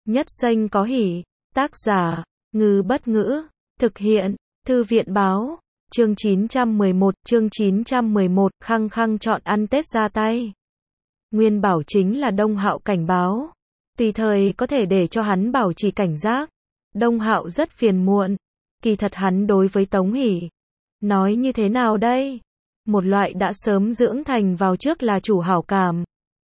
Nhất Xanh có hỉ. Tác giả, Ngư Bất Ngữ. Thực hiện, Thư viện Báo. Chương 911, khăng khăng chọn ăn Tết ra tay. Nguyên Bảo chính là Đông Hạo cảnh báo. Tùy thời có thể để cho hắn bảo trì cảnh giác. Đông Hạo rất phiền muộn. Kỳ thật hắn đối với Tống Hỷ. Nói như thế nào đây? Một loại đã sớm dưỡng thành vào trước là chủ hảo cảm.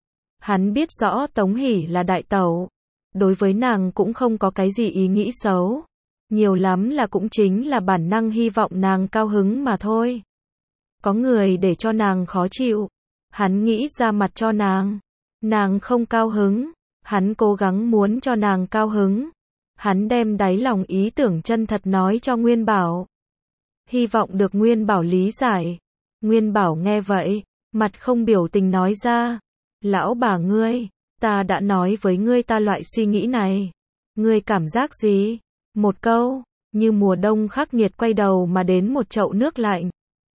Hắn biết rõ Tống Hỷ là đại tẩu. Đối với nàng cũng không có cái gì ý nghĩ xấu. Nhiều lắm là cũng chính là bản năng hy vọng nàng cao hứng mà thôi. Có người để cho nàng khó chịu. Hắn nghĩ ra mặt cho nàng. Nàng không cao hứng. Hắn cố gắng muốn cho nàng cao hứng. Hắn đem đáy lòng ý tưởng chân thật nói cho Nguyên Bảo. Hy vọng được Nguyên Bảo lý giải. Nguyên Bảo nghe vậy, mặt không biểu tình nói ra. Lão bà ngươi, ta đã nói với ngươi ta loại suy nghĩ này. Ngươi cảm giác gì? Một câu, như mùa đông khắc nghiệt quay đầu mà đến một chậu nước lạnh.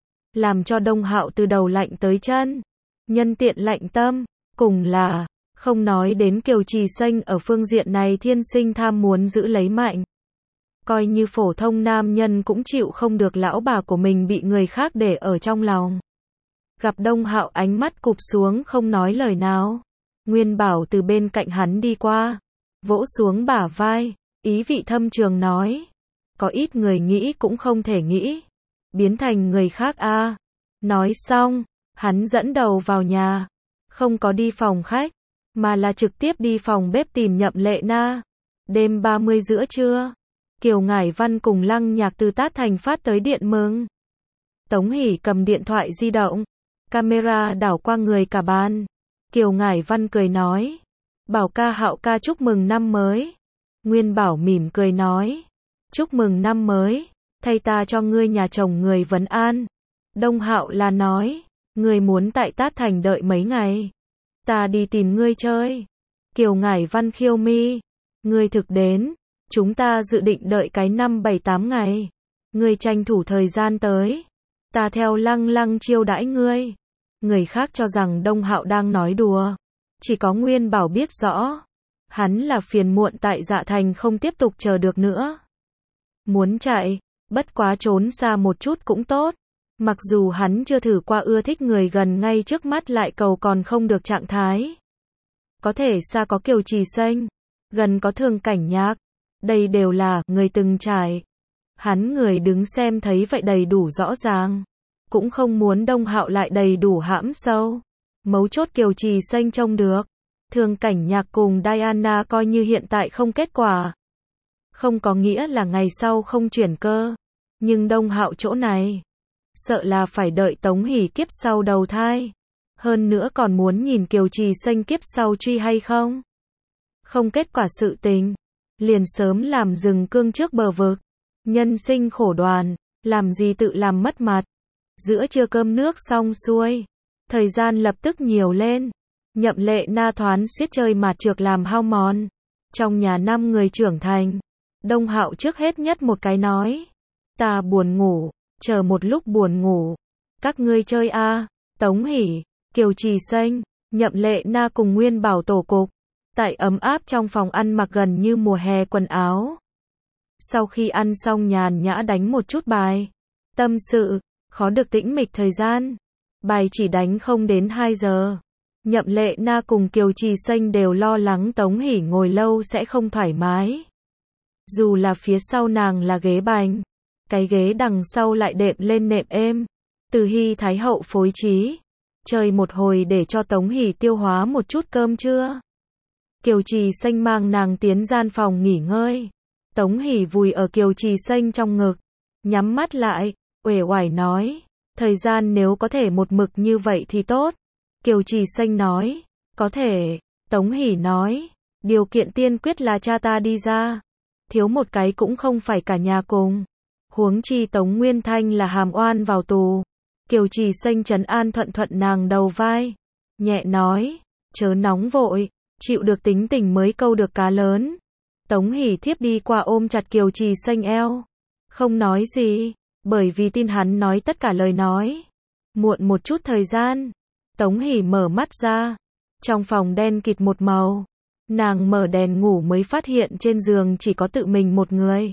Làm cho Đông Hạo từ đầu lạnh tới chân. Nhân tiện lạnh tâm, cùng là, không nói đến Kiều Trì Xanh ở phương diện này thiên sinh tham muốn giữ lấy mạnh. Coi như phổ thông nam nhân cũng chịu không được lão bà của mình bị người khác để ở trong lòng. Gặp Đông Hạo ánh mắt cụp xuống không nói lời nào. Nguyên Bảo từ bên cạnh hắn đi qua. Vỗ xuống bả vai. Ý vị thâm trường nói. Có ít người nghĩ cũng không thể nghĩ. Biến thành người khác a. Nói xong. Hắn dẫn đầu vào nhà. Không có đi phòng khách. Mà là trực tiếp đi phòng bếp tìm Nhậm Lệ Na. Đêm 30 giữa trưa. Kiều Ngải Văn cùng Lăng Nhạc từ Tát Thành phát tới điện mừng. Tống Hỷ cầm điện thoại di động. Camera đảo qua người cả bàn. Kiều Ngải Văn cười nói. Bảo ca Hạo ca chúc mừng năm mới. Nguyên Bảo mỉm cười nói. Chúc mừng năm mới. Thay ta cho ngươi nhà chồng người vấn an. Đông Hạo là nói. Ngươi muốn tại Tát Thành đợi mấy ngày. Ta đi tìm ngươi chơi. Kiều Ngải Văn khiêu mi. Ngươi thực đến. Chúng ta dự định đợi cái 5-7-8 ngày. Ngươi tranh thủ thời gian tới. Ta theo Lăng Lăng chiêu đãi ngươi. Người khác cho rằng Đông Hạo đang nói đùa. Chỉ có Nguyên Bảo biết rõ. Hắn là phiền muộn tại Dạ Thành không tiếp tục chờ được nữa. Muốn chạy, bất quá trốn xa một chút cũng tốt. Mặc dù hắn chưa thử qua ưa thích người gần ngay trước mắt lại cầu còn không được trạng thái. Có thể xa có Kiều Trì Xanh, gần có Thường Cảnh Nhạc. Đây đều là người từng trải. Hắn người đứng xem thấy vậy đầy đủ rõ ràng. Cũng không muốn Đông Hạo lại đầy đủ hãm sâu. Mấu chốt Kiều Trì Xanh trông được. Thường Cảnh Nhạc cùng Diana coi như hiện tại không kết quả. Không có nghĩa là ngày sau không chuyển cơ. Nhưng Đông Hạo chỗ này. Sợ là phải đợi Tống Hỷ kiếp sau đầu thai. Hơn nữa còn muốn nhìn Kiều Trì Xanh kiếp sau truy hay không. Không kết quả sự tình. Liền sớm làm rừng cương trước bờ vực. Nhân sinh khổ đoàn. Làm gì tự làm mất mặt. Giữa trưa cơm nước xong xuôi. Thời gian lập tức nhiều lên. Nhậm Lệ Na thoán suýt chơi mạt trược làm hao mòn. Trong nhà 5 người trưởng thành. Đông Hạo trước hết nhất một cái nói. Ta buồn ngủ. Chờ một lúc buồn ngủ. Các ngươi chơi a. Tống Hỷ, Kiều Trì Xanh, Nhậm Lệ Na cùng Nguyên Bảo tổ cục. Tại ấm áp trong phòng ăn mặc gần như mùa hè quần áo. Sau khi ăn xong nhàn nhã đánh một chút bài. Tâm sự, khó được tĩnh mịch thời gian. Bài chỉ đánh không đến 2 giờ. Nhậm Lệ Na cùng Kiều Trì Xanh đều lo lắng Tống Hỷ ngồi lâu sẽ không thoải mái. Dù là phía sau nàng là ghế bành. Cái ghế đằng sau lại đệm lên nệm êm. Từ Hy Thái Hậu phối trí. Chơi một hồi để cho Tống Hỷ tiêu hóa một chút cơm trưa. Kiều Trì Xanh mang nàng tiến gian phòng nghỉ ngơi. Tống Hỷ vùi ở Kiều Trì Xanh trong ngực. Nhắm mắt lại, uể oải nói. Thời gian nếu có thể một mực như vậy thì tốt. Kiều Trì Xanh nói. Có thể. Tống Hỷ nói. Điều kiện tiên quyết là cha ta đi ra. Thiếu một cái cũng không phải cả nhà cùng. Huống chi Tống Nguyên Thanh là hàm oan vào tù. Kiều Trì Xanh trấn an thuận thuận nàng đầu vai. Nhẹ nói. Chớ nóng vội. Chịu được tính tình mới câu được cá lớn. Tống Hỷ thiếp đi qua ôm chặt Kiều Trì Xanh eo. Không nói gì. Bởi vì tin hắn nói tất cả lời nói. Muộn một chút thời gian. Tống Hỷ mở mắt ra. Trong phòng đen kịt một màu. Nàng mở đèn ngủ mới phát hiện trên giường chỉ có tự mình một người.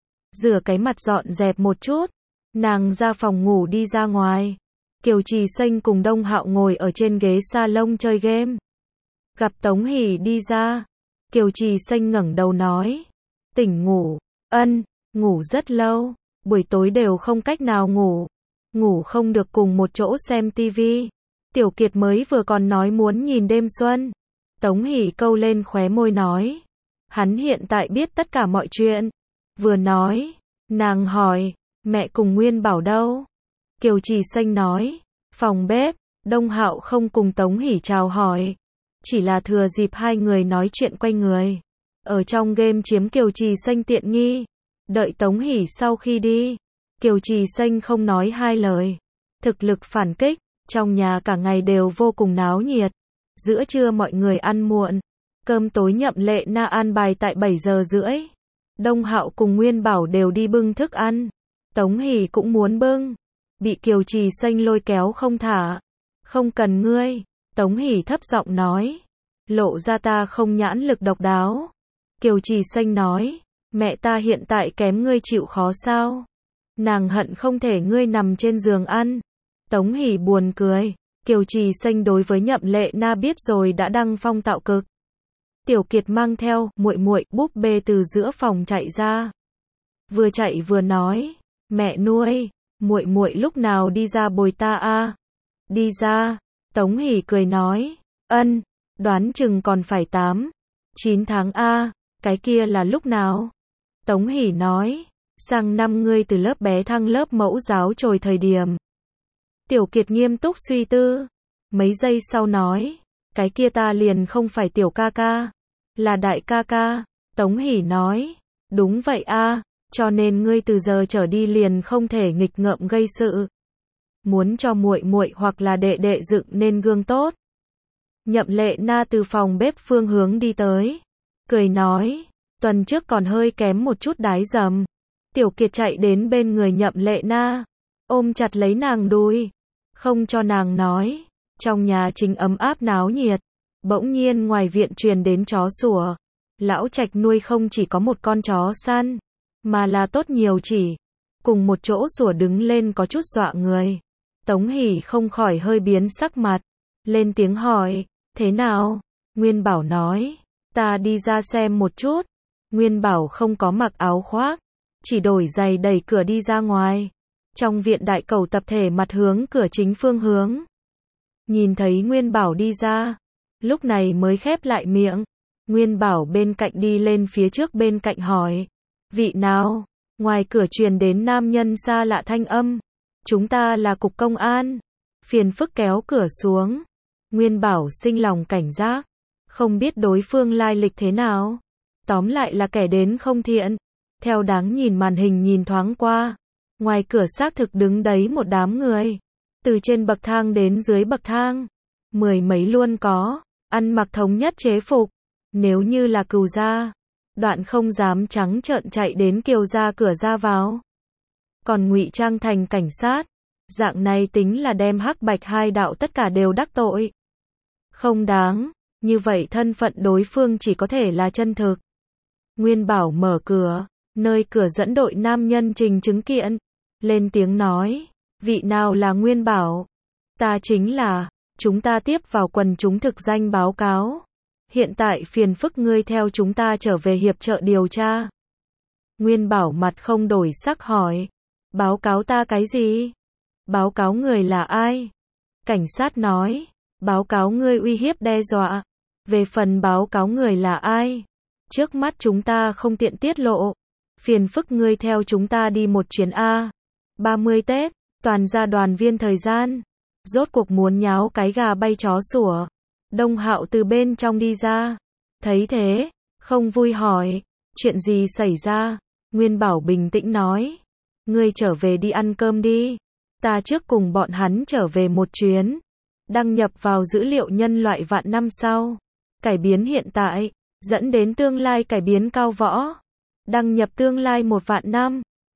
Rửa cái mặt dọn dẹp một chút, nàng ra phòng ngủ đi ra ngoài. Kiều Trì Xanh cùng Đông Hạo ngồi ở trên ghế salon chơi game. Gặp Tống Hỷ đi ra, Kiều Trì Xanh ngẩng đầu nói, tỉnh ngủ, ân, ngủ rất lâu, buổi tối đều không cách nào ngủ, ngủ không được cùng một chỗ xem tivi. Tiểu Kiệt mới vừa còn nói muốn nhìn đêm xuân. Tống Hỷ câu lên khóe môi nói, hắn hiện tại biết tất cả mọi chuyện. Vừa nói, nàng hỏi, mẹ cùng Nguyên Bảo đâu? Kiều Trì Xanh nói, phòng bếp. Đông Hạo không cùng Tống Hỷ chào hỏi, chỉ là thừa dịp hai người nói chuyện quay người. Ở trong game chiếm Kiều Trì Xanh tiện nghi. Đợi Tống Hỷ sau khi đi, Kiều Trì Xanh không nói hai lời. Thực lực phản kích, trong nhà cả ngày đều vô cùng náo nhiệt. Giữa trưa mọi người ăn muộn, cơm tối Nhậm Lệ Na an bài tại 7 giờ rưỡi. Đông Hạo cùng Nguyên Bảo đều đi bưng thức ăn. Tống Hỷ cũng muốn bưng, bị Kiều Trì Xanh lôi kéo không thả. Không cần ngươi, Tống Hỷ thấp giọng nói, lộ ra ta không nhãn lực độc đáo. Kiều Trì Xanh nói, mẹ ta hiện tại kém ngươi chịu khó sao? Nàng hận không thể ngươi nằm trên giường ăn. Tống Hỷ buồn cười. Kiều Trì Xanh đối với Nhậm Lệ Na biết rồi đã đăng phong tạo cực. Tiểu Kiệt mang theo muội muội búp bê từ giữa phòng chạy ra. Vừa chạy vừa nói, mẹ nuôi, muội muội lúc nào đi ra bồi ta a? Đi ra. Tống Hỷ cười nói, ân, đoán chừng còn phải 8, 9 tháng a. Cái kia là lúc nào? Tống Hỷ nói, sang năm ngươi từ lớp bé thăng lớp mẫu giáo trồi thời điểm. Tiểu Kiệt nghiêm túc suy tư, mấy giây sau nói, cái kia ta liền không phải tiểu ca ca, là đại ca ca. Tống Hỷ nói, đúng vậy a, cho nên ngươi từ giờ trở đi liền không thể nghịch ngợm gây sự. Muốn cho muội muội hoặc là đệ đệ dựng nên gương tốt. Nhậm Lệ Na từ phòng bếp phương hướng đi tới, cười nói, tuần trước còn hơi kém một chút đái dầm. Tiểu Kiệt chạy đến bên người Nhậm Lệ Na, ôm chặt lấy nàng đùi, không cho nàng nói. Trong nhà chính ấm áp náo nhiệt, bỗng nhiên ngoài viện truyền đến chó sủa. Lão Trạch nuôi không chỉ có một con chó săn, mà là tốt nhiều chỉ, cùng một chỗ sủa đứng lên có chút dọa người. Tống Hỷ không khỏi hơi biến sắc mặt, lên tiếng hỏi, thế nào? Nguyên Bảo nói, ta đi ra xem một chút. Nguyên Bảo không có mặc áo khoác, chỉ đổi giày đẩy cửa đi ra ngoài. Trong viện đại cầu tập thể mặt hướng cửa chính phương hướng. Nhìn thấy Nguyên Bảo đi ra, lúc này mới khép lại miệng. Nguyên Bảo bên cạnh đi lên phía trước bên cạnh hỏi, vị nào? Ngoài cửa truyền đến nam nhân xa lạ thanh âm, chúng ta là cục công an. Phiền phức kéo cửa xuống. Nguyên Bảo sinh lòng cảnh giác, không biết đối phương lai lịch thế nào. Tóm lại là kẻ đến không thiện. Theo đáng nhìn màn hình nhìn thoáng qua, ngoài cửa xác thực đứng đấy một đám người. Từ trên bậc thang đến dưới bậc thang, 10 mấy luôn có, ăn mặc thống nhất chế phục. Nếu như là Cừu gia, Đoạn không dám trắng trợn chạy đến Kiều gia cửa ra vào. Còn ngụy trang thành cảnh sát, dạng này tính là đem hắc bạch hai đạo tất cả đều đắc tội. Không đáng, như vậy thân phận đối phương chỉ có thể là chân thực. Nguyên Bảo mở cửa, nơi cửa dẫn đội nam nhân trình chứng kiện, lên tiếng nói, vị nào là Nguyên Bảo? Ta chính là, chúng ta tiếp vào quần chúng thực danh báo cáo. Hiện tại phiền phức ngươi theo chúng ta trở về hiệp trợ điều tra. Nguyên Bảo mặt không đổi sắc hỏi, báo cáo ta cái gì? Báo cáo người là ai? Cảnh sát nói, báo cáo ngươi uy hiếp đe dọa. Về phần báo cáo người là ai, trước mắt chúng ta không tiện tiết lộ. Phiền phức ngươi theo chúng ta đi một chuyến A. 30 Tết, toàn gia đoàn viên thời gian. Rốt cuộc muốn nháo cái gà bay chó sủa. Đông Hạo từ bên trong đi ra. Thấy thế, không vui hỏi, chuyện gì xảy ra? Nguyên Bảo bình tĩnh nói, ngươi trở về đi ăn cơm đi. Ta trước cùng bọn hắn trở về một chuyến. Đăng nhập vào dữ liệu nhân loại vạn năm sau. Cải biến hiện tại, dẫn đến tương lai cải biến cao võ. Đăng nhập tương lai 1 vạn năm.